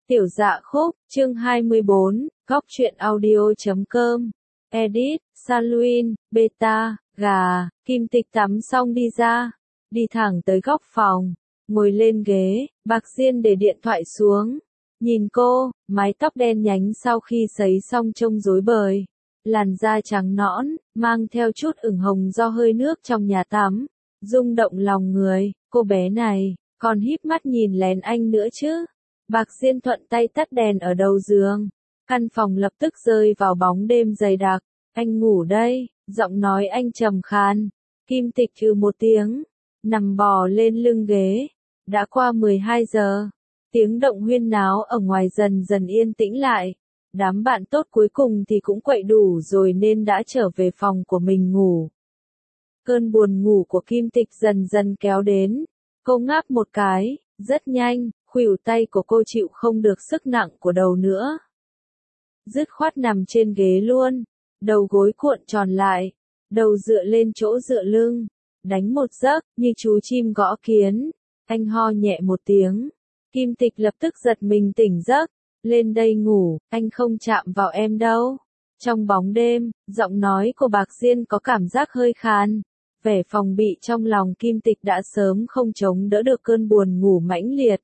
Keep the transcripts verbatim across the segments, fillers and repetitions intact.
Tiểu Dạ Khúc, chương hai mươi bốn, góc truyện audio chấm com. Edit, Saluin, Beta, gà, Kim Tịch tắm xong đi ra, đi thẳng tới góc phòng, ngồi lên ghế, Bạc Diên để điện thoại xuống. Nhìn cô, mái tóc đen nhánh sau khi sấy xong trông rối bời, làn da trắng nõn, mang theo chút ửng hồng do hơi nước trong nhà tắm, rung động lòng người. Cô bé này, còn híp mắt nhìn lén anh nữa chứ. Bạc Diên thuận tay tắt đèn ở đầu giường. Căn phòng lập tức rơi vào bóng đêm dày đặc. Anh ngủ đây, giọng nói anh trầm khàn. Kim Tịch trừ một tiếng, nằm bò lên lưng ghế. Đã qua mười hai giờ. Tiếng động huyên náo ở ngoài dần dần yên tĩnh lại. Đám bạn tốt cuối cùng thì cũng quậy đủ rồi nên đã trở về phòng của mình ngủ. Cơn buồn ngủ của Kim Tịch dần dần kéo đến. Cô ngáp một cái, rất nhanh, khuỷu tay của cô chịu không được sức nặng của đầu nữa. Dứt khoát nằm trên ghế luôn, đầu gối cuộn tròn lại, đầu dựa lên chỗ dựa lưng, đánh một giấc, như chú chim gõ kiến. Anh ho nhẹ một tiếng. Kim Tịch lập tức giật mình tỉnh giấc. Lên đây ngủ, anh không chạm vào em đâu. Trong bóng đêm, giọng nói của Bạc Diên có cảm giác hơi khàn. Vẻ phòng bị trong lòng Kim Tịch đã sớm không chống đỡ được cơn buồn ngủ mãnh liệt.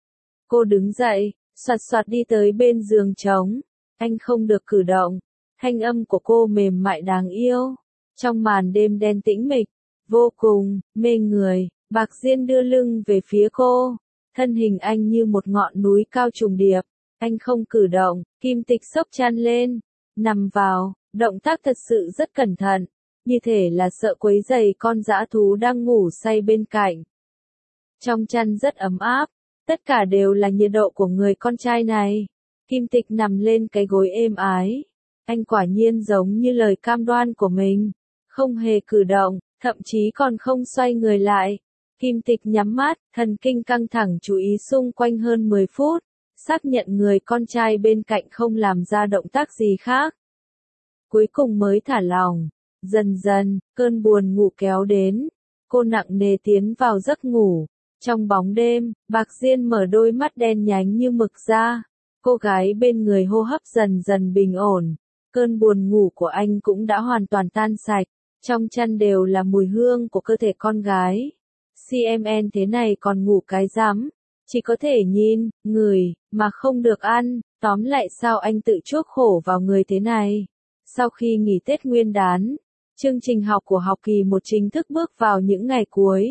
Cô đứng dậy, xoạt xoạt đi tới bên giường trống. Anh không được cử động. Thanh âm của cô mềm mại đáng yêu. Trong màn đêm đen tĩnh mịch, vô cùng mê người, Bạc Diên đưa lưng về phía cô. Thân hình anh như một ngọn núi cao trùng điệp. Anh không cử động. Kim Tịch xốc chăn lên, nằm vào, động tác thật sự rất cẩn thận, như thể là sợ quấy rầy con dã thú đang ngủ say bên cạnh. Trong chăn rất ấm áp, tất cả đều là nhiệt độ của người con trai này. Kim Tịch nằm lên cái gối êm ái. Anh quả nhiên giống như lời cam đoan của mình, không hề cử động, thậm chí còn không xoay người lại. Kim Tịch nhắm mắt, thần kinh căng thẳng chú ý xung quanh hơn mười phút, xác nhận người con trai bên cạnh không làm ra động tác gì khác. Cuối cùng mới thả lỏng. Dần dần, cơn buồn ngủ kéo đến. Cô nặng nề tiến vào giấc ngủ. Trong bóng đêm, Bạc Diên mở đôi mắt đen nhánh như mực ra. Cô gái bên người hô hấp dần dần bình ổn. Cơn buồn ngủ của anh cũng đã hoàn toàn tan sạch. Trong chăn đều là mùi hương của cơ thể con gái. xê em en thế này còn ngủ cái rắm. Chỉ có thể nhìn, ngửi, mà không được ăn. Tóm lại sao anh tự chuốc khổ vào người thế này. Sau khi nghỉ Tết Nguyên đán, chương trình học của học kỳ một chính thức bước vào những ngày cuối.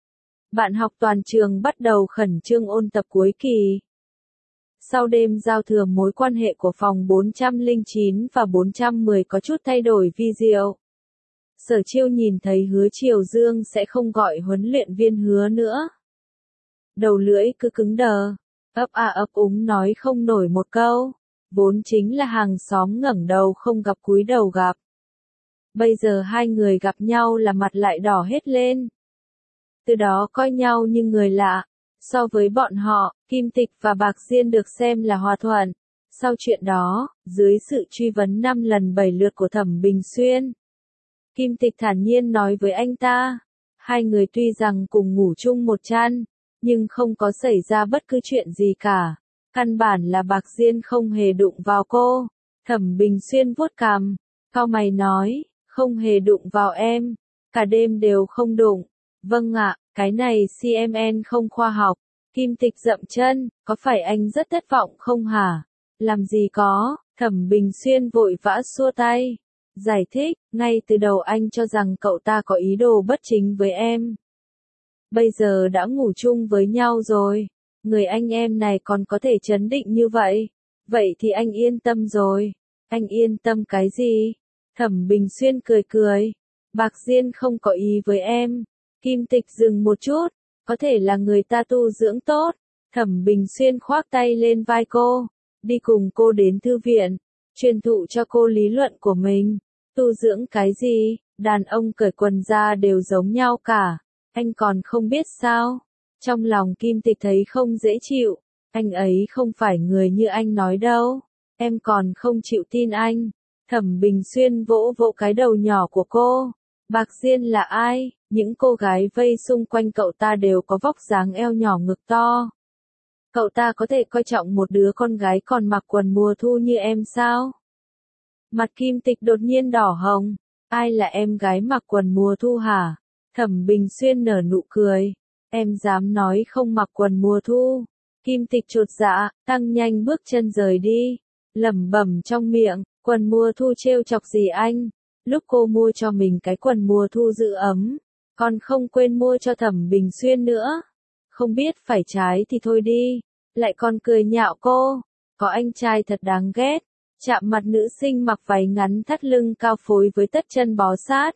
Bạn học toàn trường bắt đầu khẩn trương ôn tập cuối kỳ. Sau đêm giao thừa mối quan hệ của phòng bốn trăm lẻ chín và bốn trăm mười có chút thay đổi vi diệu. Sở Chiêu nhìn thấy Hứa Triều Dương sẽ không gọi huấn luyện viên Hứa nữa. Đầu lưỡi cứ cứng đờ, ấp a ấp úng nói không nổi một câu. Vốn chính là hàng xóm ngẩng đầu không gặp cúi đầu gặp. Bây giờ hai người gặp nhau là mặt lại đỏ hết lên. Từ đó coi nhau như người lạ. So với bọn họ, Kim Tịch và Bạc Diên được xem là hòa thuận. Sau chuyện đó, dưới sự truy vấn năm lần bảy lượt của Thẩm Bình Xuyên, Kim Tịch thản nhiên nói với anh ta, hai người tuy rằng cùng ngủ chung một chăn, nhưng không có xảy ra bất cứ chuyện gì cả. Căn bản là Bạc Diên không hề đụng vào cô. Thẩm Bình Xuyên vuốt cằm, cau mày nói, không hề đụng vào em, cả đêm đều không đụng. Vâng ạ, cái này xê em en không khoa học. Kim Tịch dậm chân, có phải anh rất thất vọng không hả? Làm gì có, Thẩm Bình Xuyên vội vã xua tay. Giải thích, ngay từ đầu anh cho rằng cậu ta có ý đồ bất chính với em. Bây giờ đã ngủ chung với nhau rồi. Người anh em này còn có thể trấn định như vậy. Vậy thì anh yên tâm rồi. Anh yên tâm cái gì? Thẩm Bình Xuyên cười cười. Bạc Diên không có ý với em. Kim Tịch dừng một chút. Có thể là người ta tu dưỡng tốt. Thẩm Bình Xuyên khoác tay lên vai cô. Đi cùng cô đến thư viện. Truyền thụ cho cô lý luận của mình. Tu dưỡng cái gì? Đàn ông cởi quần ra đều giống nhau cả. Anh còn không biết sao? Trong lòng Kim Tịch thấy không dễ chịu. Anh ấy không phải người như anh nói đâu. Em còn không chịu tin anh. Thẩm Bình Xuyên vỗ vỗ cái đầu nhỏ của cô. Bạc Diên là ai? Những cô gái vây xung quanh cậu ta đều có vóc dáng eo nhỏ ngực to. Cậu ta có thể coi trọng một đứa con gái còn mặc quần mùa thu như em sao? Mặt Kim Tịch đột nhiên đỏ hồng. Ai là em gái mặc quần mùa thu hả? Thẩm Bình Xuyên nở nụ cười. Em dám nói không mặc quần mùa thu. Kim Tịch chột dạ, tăng nhanh bước chân rời đi. Lẩm bẩm trong miệng, quần mùa thu trêu chọc gì anh? Lúc cô mua cho mình cái quần mùa thu giữ ấm, còn không quên mua cho Thẩm Bình Xuyên nữa. Không biết phải trái thì thôi đi, lại còn cười nhạo cô. Có anh trai thật đáng ghét. Chạm mặt nữ sinh mặc váy ngắn thắt lưng cao phối với tất chân bó sát.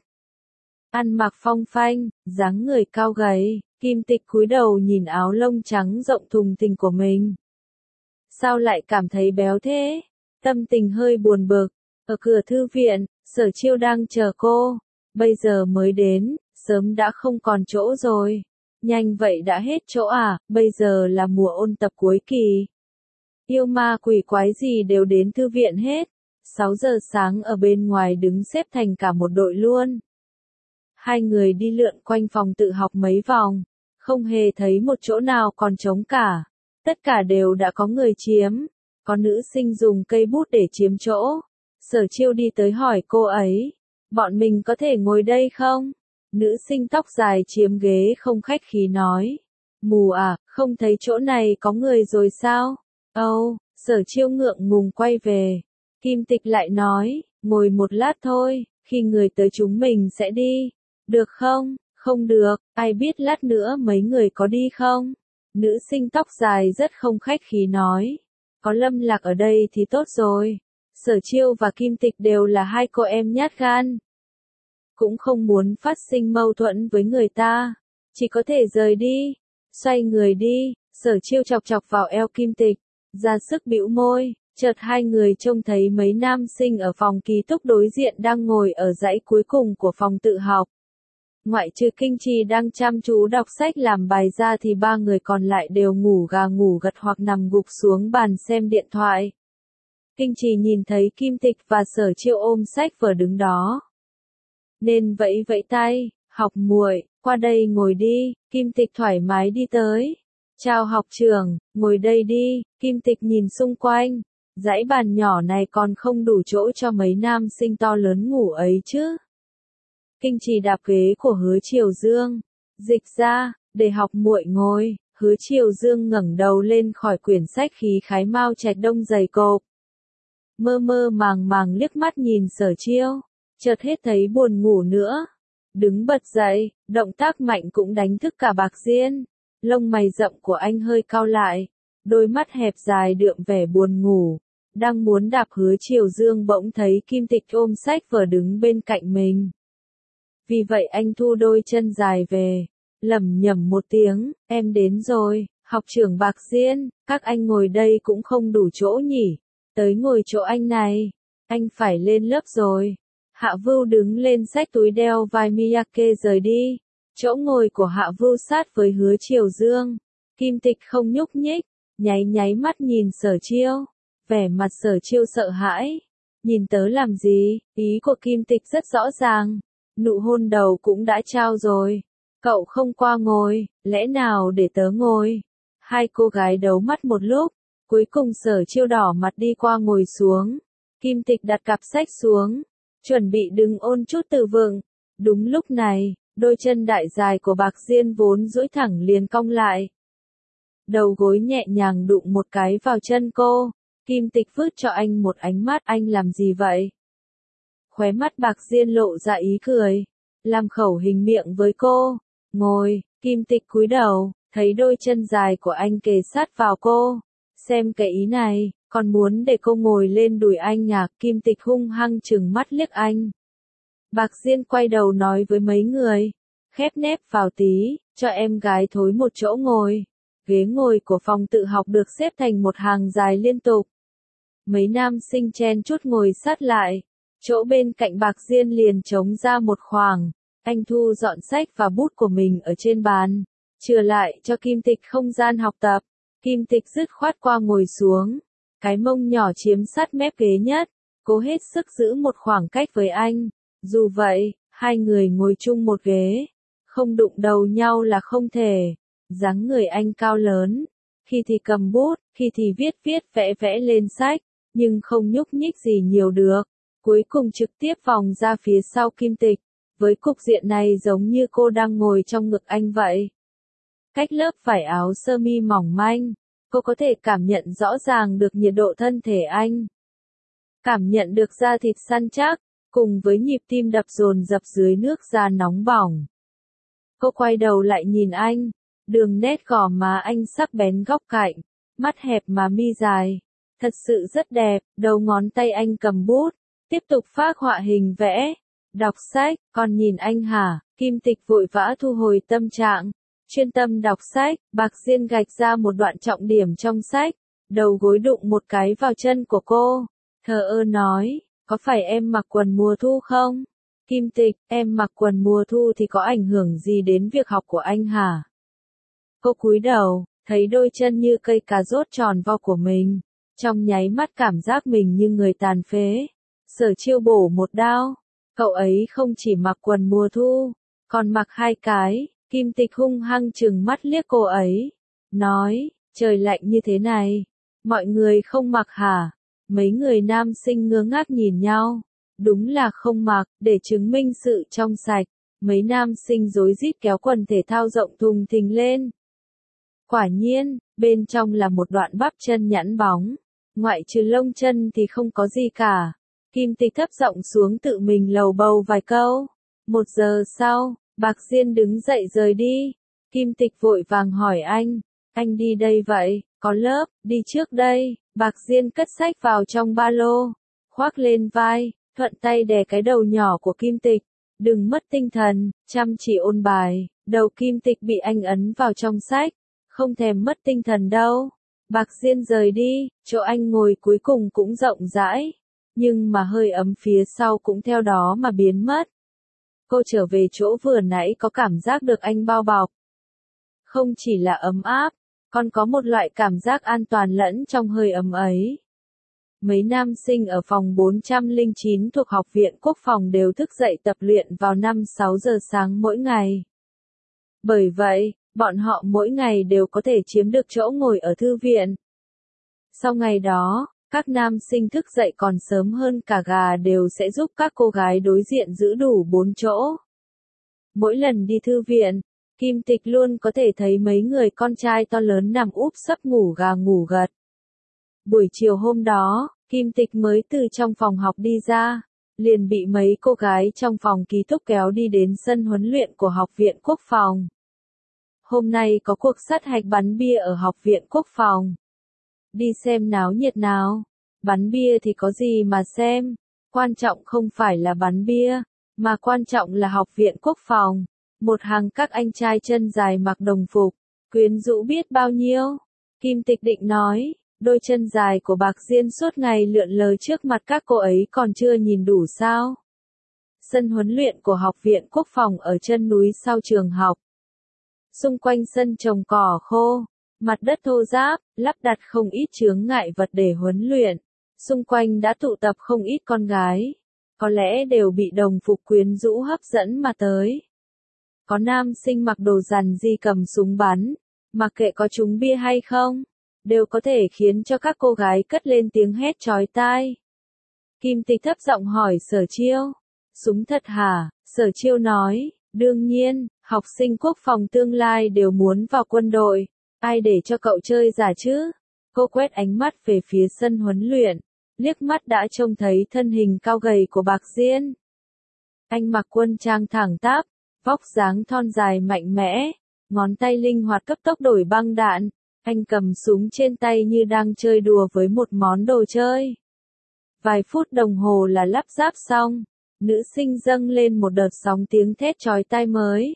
Ăn mặc phong phanh, dáng người cao gầy, Kim Tịch cúi đầu nhìn áo lông trắng rộng thùng thình của mình. Sao lại cảm thấy béo thế? Tâm tình hơi buồn bực. Ở cửa thư viện, Sở Chiêu đang chờ cô. Bây giờ mới đến, sớm đã không còn chỗ rồi. Nhanh vậy đã hết chỗ à, bây giờ là mùa ôn tập cuối kỳ. Yêu ma quỷ quái gì đều đến thư viện hết. sáu giờ sáng ở bên ngoài đứng xếp thành cả một đội luôn. Hai người đi lượn quanh phòng tự học mấy vòng, không hề thấy một chỗ nào còn trống cả. Tất cả đều đã có người chiếm. Có nữ sinh dùng cây bút để chiếm chỗ. Sở Chiêu đi tới hỏi cô ấy, bọn mình có thể ngồi đây không? Nữ sinh tóc dài chiếm ghế không khách khí nói. Mù à, không thấy chỗ này có người rồi sao? Âu, oh, Sở Chiêu ngượng ngùng quay về. Kim Tịch lại nói, ngồi một lát thôi, khi người tới chúng mình sẽ đi. Được không? Không được, ai biết lát nữa mấy người có đi không? Nữ sinh tóc dài rất không khách khí nói. Có Lâm Lạc ở đây thì tốt rồi. Sở Chiêu và Kim Tịch đều là hai cô em nhát gan. Cũng không muốn phát sinh mâu thuẫn với người ta. Chỉ có thể rời đi. Xoay người đi, Sở Chiêu chọc chọc vào eo Kim Tịch. Ra sức bĩu môi, chợt hai người trông thấy mấy nam sinh ở phòng ký túc đối diện đang ngồi ở dãy cuối cùng của phòng tự học. Ngoại trừ Kinh Trì đang chăm chú đọc sách làm bài ra thì ba người còn lại đều ngủ gà ngủ gật hoặc nằm gục xuống bàn xem điện thoại. Kinh Trì nhìn thấy Kim Tịch và Sở Chiêu ôm sách vở đứng đó, nên vẫy vẫy tay, học muội, qua đây ngồi đi. Kim Tịch thoải mái đi tới. Chào học trưởng, ngồi đây đi. Kim Tịch nhìn xung quanh, dãy bàn nhỏ này còn không đủ chỗ cho mấy nam sinh to lớn ngủ ấy chứ. Kinh Trì đạp ghế của Hứa Triều Dương, dịch ra, để học muội ngồi. Hứa Triều Dương ngẩng đầu lên khỏi quyển sách khí khái Mao Trạch Đông dày cộp. Mơ mơ màng màng liếc mắt nhìn Sở Chiêu, chợt hết thấy buồn ngủ nữa. Đứng bật dậy, động tác mạnh cũng đánh thức cả Bạc Diên. Lông mày rậm của anh hơi cau lại, đôi mắt hẹp dài đượm vẻ buồn ngủ. Đang muốn đạp Hứa Triều Dương bỗng thấy Kim Tịch ôm sách vở đứng bên cạnh mình. Vì vậy anh thu đôi chân dài về, lẩm nhẩm một tiếng, em đến rồi, học trưởng Bạc Diên, các anh ngồi đây cũng không đủ chỗ nhỉ, tới ngồi chỗ anh này, anh phải lên lớp rồi. Hạ Vưu đứng lên xách túi đeo vai Miyake rời đi, chỗ ngồi của Hạ Vưu sát với Hứa Triều Dương. Kim Tịch không nhúc nhích, nháy nháy mắt nhìn Sở Chiêu, vẻ mặt Sở Chiêu sợ hãi. Nhìn tớ làm gì? Ý của Kim Tịch rất rõ ràng. Nụ hôn đầu cũng đã trao rồi. Cậu không qua ngồi, lẽ nào để tớ ngồi? Hai cô gái đấu mắt một lúc, cuối cùng Sở Chiêu đỏ mặt đi qua ngồi xuống. Kim Tịch đặt cặp sách xuống, chuẩn bị đứng ôn chút từ vựng. Đúng lúc này, đôi chân đại dài của Bạc Diên vốn duỗi thẳng liền cong lại. Đầu gối nhẹ nhàng đụng một cái vào chân cô. Kim Tịch vứt cho anh một ánh mắt, anh làm gì vậy? Khóe mắt Bạc Diên lộ ra ý cười, làm khẩu hình miệng với cô. Ngồi. Kim Tịch cúi đầu, thấy đôi chân dài của anh kề sát vào cô. Xem cái ý này, còn muốn để cô ngồi lên đùi anh à? Kim Tịch hung hăng trừng mắt liếc anh. Bạc Diên quay đầu nói với mấy người, khép nép vào tí, cho em gái thối một chỗ ngồi. Ghế ngồi của phòng tự học được xếp thành một hàng dài liên tục. Mấy nam sinh chen chúc ngồi sát lại. Chỗ bên cạnh Bạc Diên liền trống ra một khoảng. Anh thu dọn sách và bút của mình ở trên bàn, chừa lại cho Kim Tịch không gian học tập. Kim Tịch dứt khoát qua ngồi xuống, cái mông nhỏ chiếm sát mép ghế nhất, cố hết sức giữ một khoảng cách với anh. Dù vậy, hai người ngồi chung một ghế, không đụng đầu nhau là không thể. Dáng người anh cao lớn, khi thì cầm bút, khi thì viết viết vẽ vẽ lên sách, nhưng không nhúc nhích gì nhiều được. Cuối cùng trực tiếp vòng ra phía sau Kim Tịch, với cục diện này giống như cô đang ngồi trong ngực anh vậy. Cách lớp vải áo sơ mi mỏng manh, cô có thể cảm nhận rõ ràng được nhiệt độ thân thể anh. Cảm nhận được da thịt săn chắc, cùng với nhịp tim đập dồn dập dưới nước da nóng bỏng. Cô quay đầu lại nhìn anh, đường nét gò má anh sắc bén góc cạnh, mắt hẹp mà mi dài. Thật sự rất đẹp, đầu ngón tay anh cầm bút, tiếp tục phác họa hình vẽ, đọc sách, còn nhìn anh hả? Kim Tịch vội vã thu hồi tâm trạng, chuyên tâm đọc sách. Bạc Diên gạch ra một đoạn trọng điểm trong sách, đầu gối đụng một cái vào chân của cô, thờ ơ nói, có phải em mặc quần mùa thu không? Kim Tịch, em mặc quần mùa thu thì có ảnh hưởng gì đến việc học của anh hả? Cô cúi đầu, thấy đôi chân như cây cà rốt tròn vo của mình, trong nháy mắt cảm giác mình như người tàn phế. Sở Chiêu bổ một đao, cậu ấy không chỉ mặc quần mùa thu, còn mặc hai cái. Kim Tịch hung hăng trừng mắt liếc cô ấy, nói, trời lạnh như thế này, mọi người không mặc hả? Mấy người nam sinh ngơ ngác nhìn nhau, đúng là không mặc. Để chứng minh sự trong sạch, mấy nam sinh rối rít kéo quần thể thao rộng thùng thình lên. Quả nhiên, bên trong là một đoạn bắp chân nhẵn bóng, ngoại trừ lông chân thì không có gì cả. Kim Tịch thấp giọng xuống tự mình lầu bầu vài câu. Một giờ sau, Bạc Diên đứng dậy rời đi. Kim Tịch vội vàng hỏi anh, anh đi đây vậy? Có lớp, đi trước đây. Bạc Diên cất sách vào trong ba lô, khoác lên vai, thuận tay đè cái đầu nhỏ của Kim Tịch. Đừng mất tinh thần, chăm chỉ ôn bài. Đầu Kim Tịch bị anh ấn vào trong sách, không thèm mất tinh thần đâu. Bạc Diên rời đi, chỗ anh ngồi cuối cùng cũng rộng rãi, nhưng mà hơi ấm phía sau cũng theo đó mà biến mất. Cô trở về chỗ vừa nãy có cảm giác được anh bao bọc. Không chỉ là ấm áp, còn có một loại cảm giác an toàn lẫn trong hơi ấm ấy. Mấy nam sinh ở phòng bốn trăm lẻ chín thuộc Học viện Quốc phòng đều thức dậy tập luyện vào năm sáu giờ sáng mỗi ngày. Bởi vậy, bọn họ mỗi ngày đều có thể chiếm được chỗ ngồi ở thư viện. Sau ngày đó, các nam sinh thức dậy còn sớm hơn cả gà đều sẽ giúp các cô gái đối diện giữ đủ bốn chỗ. Mỗi lần đi thư viện, Kim Tịch luôn có thể thấy mấy người con trai to lớn nằm úp sấp ngủ gà ngủ gật. Buổi chiều hôm đó, Kim Tịch mới từ trong phòng học đi ra, liền bị mấy cô gái trong phòng ký túc kéo đi đến sân huấn luyện của Học viện Quốc phòng. Hôm nay có cuộc sát hạch bắn bia ở Học viện Quốc phòng. Đi xem náo nhiệt nào. Bắn bia thì có gì mà xem, quan trọng không phải là bắn bia, mà quan trọng là Học viện Quốc phòng. Một hàng các anh trai chân dài mặc đồng phục, quyến rũ biết bao nhiêu. Kim Tịch định nói, đôi chân dài của Bạc Diên suốt ngày lượn lờ trước mặt các cô ấy còn chưa nhìn đủ sao. Sân huấn luyện của Học viện Quốc phòng ở chân núi sau trường học. Xung quanh sân trồng cỏ khô, mặt đất thô ráp, lắp đặt không ít chướng ngại vật để huấn luyện. Xung quanh đã tụ tập không ít con gái, có lẽ đều bị đồng phục quyến rũ hấp dẫn mà tới. Có nam sinh mặc đồ rằn di cầm súng bắn, mặc kệ có trúng bia hay không, đều có thể khiến cho các cô gái cất lên tiếng hét chói tai. Kim Tịch thấp giọng hỏi Sở Chiêu, súng thật hả? Sở Chiêu nói, đương nhiên, học sinh quốc phòng tương lai đều muốn vào quân đội, ai để cho cậu chơi giả chứ? Cô quét ánh mắt về phía sân huấn luyện, liếc mắt đã trông thấy thân hình cao gầy của Bạc Diên. Anh mặc quân trang thẳng tắp, vóc dáng thon dài mạnh mẽ, ngón tay linh hoạt cấp tốc đổi băng đạn, anh cầm súng trên tay như đang chơi đùa với một món đồ chơi. Vài phút đồng hồ là lắp ráp xong, nữ sinh dâng lên một đợt sóng tiếng thét chói tai mới.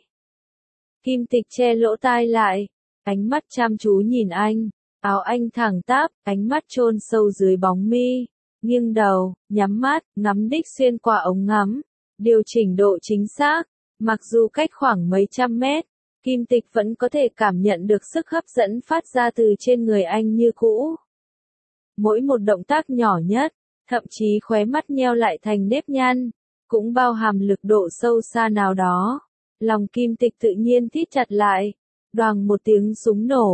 Kim Tịch che lỗ tai lại, ánh mắt chăm chú nhìn anh, áo anh thẳng tắp, ánh mắt chôn sâu dưới bóng mi, nghiêng đầu, nhắm mắt, ngắm đích xuyên qua ống ngắm, điều chỉnh độ chính xác, mặc dù cách khoảng mấy trăm mét, Kim Tịch vẫn có thể cảm nhận được sức hấp dẫn phát ra từ trên người anh như cũ. Mỗi một động tác nhỏ nhất, thậm chí khóe mắt nheo lại thành nếp nhăn, cũng bao hàm lực độ sâu xa nào đó. Lòng Kim Tịch tự nhiên thít chặt lại, đoàng một tiếng súng nổ,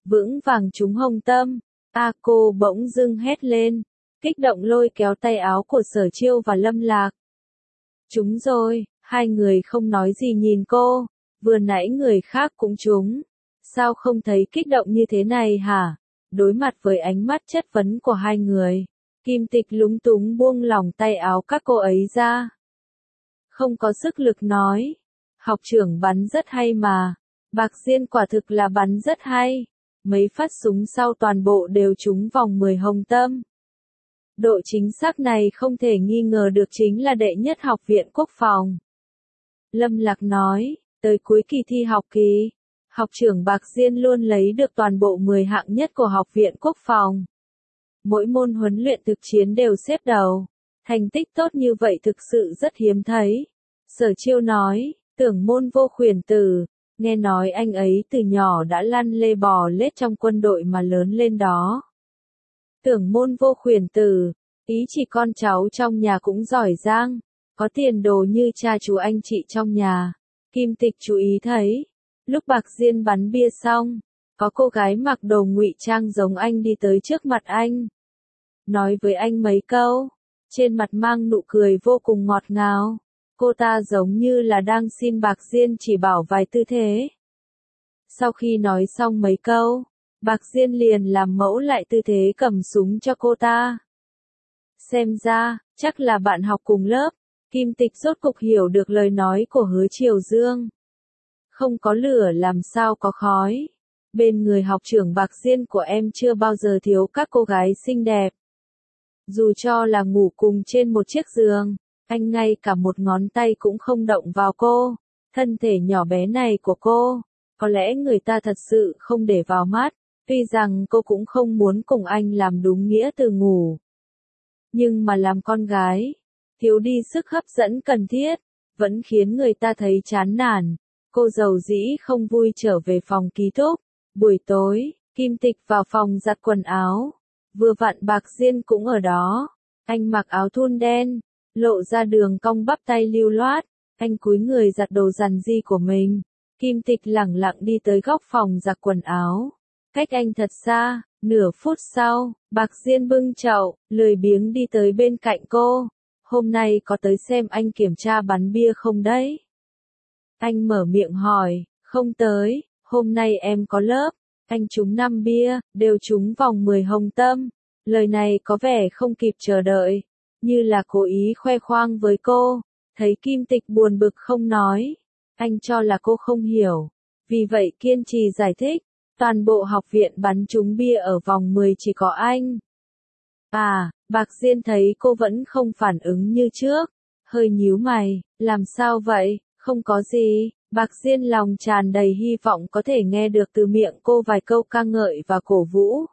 vững vàng trúng hông tâm. A cô bỗng dưng hét lên, kích động lôi kéo tay áo của Sở Chiêu và Lâm Lạc. Trúng rồi, hai người không nói gì nhìn cô, vừa nãy người khác cũng trúng. Sao không thấy kích động như thế này hả? Đối mặt với ánh mắt chất vấn của hai người, Kim Tịch lúng túng buông lỏng tay áo các cô ấy ra. Không có sức lực nói, học trưởng bắn rất hay mà, Bạc Diên quả thực là bắn rất hay, mấy phát súng sau toàn bộ đều trúng vòng mười hồng tâm. Độ chính xác này không thể nghi ngờ được chính là đệ nhất học viện quốc phòng. Lâm Lạc nói, tới cuối kỳ thi học kỳ, học trưởng Bạc Diên luôn lấy được toàn bộ mười hạng nhất của học viện quốc phòng. Mỗi môn huấn luyện thực chiến đều xếp đầu, thành tích tốt như vậy thực sự rất hiếm thấy. Sở Chiêu nói, Tưởng Môn Vô Khuyển Tử, nghe nói anh ấy từ nhỏ đã lăn lê bò lết trong quân đội mà lớn lên đó. Tưởng Môn Vô Khuyển Tử, ý chỉ con cháu trong nhà cũng giỏi giang, có tiền đồ như cha chú anh chị trong nhà. Kim Tịch chú ý thấy, lúc Bạc Diên bắn bia xong, có cô gái mặc đồ ngụy trang giống anh đi tới trước mặt anh. Nói với anh mấy câu, trên mặt mang nụ cười vô cùng ngọt ngào. Cô ta giống như là đang xin Bạc Diên chỉ bảo vài tư thế. Sau khi nói xong mấy câu, Bạc Diên liền làm mẫu lại tư thế cầm súng cho cô ta. Xem ra, chắc là bạn học cùng lớp. Kim Tịch rốt cục hiểu được lời nói của Hứa Triều Dương. Không có lửa làm sao có khói. Bên người học trưởng Bạc Diên của em chưa bao giờ thiếu các cô gái xinh đẹp. Dù cho là ngủ cùng trên một chiếc giường, anh ngay cả một ngón tay cũng không động vào cô. Thân thể nhỏ bé này của cô, có lẽ người ta thật sự không để vào mắt, tuy rằng cô cũng không muốn cùng anh làm đúng nghĩa từ ngủ. Nhưng mà làm con gái, thiếu đi sức hấp dẫn cần thiết, vẫn khiến người ta thấy chán nản. Cô dầu dĩ không vui trở về phòng ký túc. Buổi tối, Kim Tịch vào phòng giặt quần áo. Vừa vặn Bạc Diên cũng ở đó. Anh mặc áo thun đen, lộ ra đường cong bắp tay lưu loát. Anh cúi người giặt đồ giản dị của mình. Kim Tịch lẳng lặng đi tới góc phòng giặt quần áo. Cách anh thật xa, nửa phút sau, Bạc Diên bưng chậu, lười biếng đi tới bên cạnh cô. Hôm nay có tới xem anh kiểm tra bắn bia không đấy? Anh mở miệng hỏi, không tới, hôm nay em có lớp. Anh trúng năm bia, đều trúng vòng mười hồng tâm. Lời này có vẻ không kịp chờ đợi, như là cố ý khoe khoang với cô. Thấy Kim Tịch buồn bực không nói, anh cho là cô không hiểu. Vì vậy kiên trì giải thích, toàn bộ học viện bắn trúng bia ở vòng mười chỉ có anh. À, Bạc Diên thấy cô vẫn không phản ứng như trước, hơi nhíu mày, làm sao vậy, không có gì. Bạc Diên lòng tràn đầy hy vọng có thể nghe được từ miệng cô vài câu ca ngợi và cổ vũ.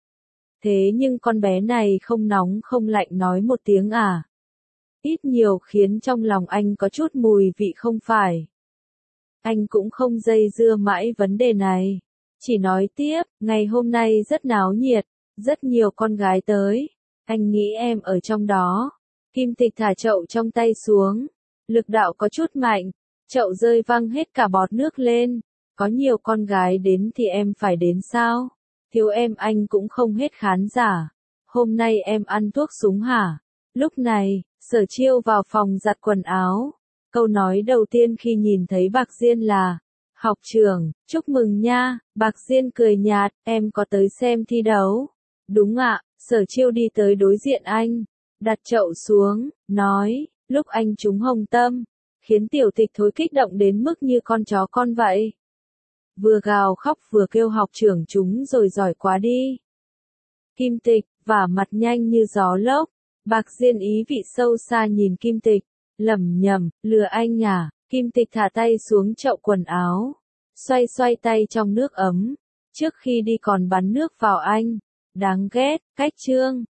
Thế nhưng con bé này không nóng không lạnh nói một tiếng à. Ít nhiều khiến trong lòng anh có chút mùi vị không phải. Anh cũng không dây dưa mãi vấn đề này. Chỉ nói tiếp, ngày hôm nay rất náo nhiệt, rất nhiều con gái tới. Anh nghĩ em ở trong đó. Kim Tịch thả chậu trong tay xuống. Lực đạo có chút mạnh. Chậu rơi văng hết cả bọt nước lên. Có nhiều con gái đến thì em phải đến sao? Thiếu em anh cũng không hết khán giả. Hôm nay em ăn thuốc súng hả? Lúc này, Sở Chiêu vào phòng giặt quần áo. Câu nói đầu tiên khi nhìn thấy Bạc Diên là, học trưởng, chúc mừng nha. Bạc Diên cười nhạt, em có tới xem thi đấu? Đúng ạ. Sở Chiêu đi tới đối diện anh, đặt chậu xuống, nói, lúc anh trúng hồng tâm, khiến tiểu tịch thối kích động đến mức như con chó con vậy. Vừa gào khóc vừa kêu học trưởng chúng rồi giỏi quá đi. Kim Tịch, vả mặt nhanh như gió lốc. Bạc Diên ý vị sâu xa nhìn Kim Tịch, lẩm nhẩm, lừa anh à. Kim Tịch thả tay xuống chậu quần áo, xoay xoay tay trong nước ấm, trước khi đi còn bắn nước vào anh. Đáng ghét, cách trương.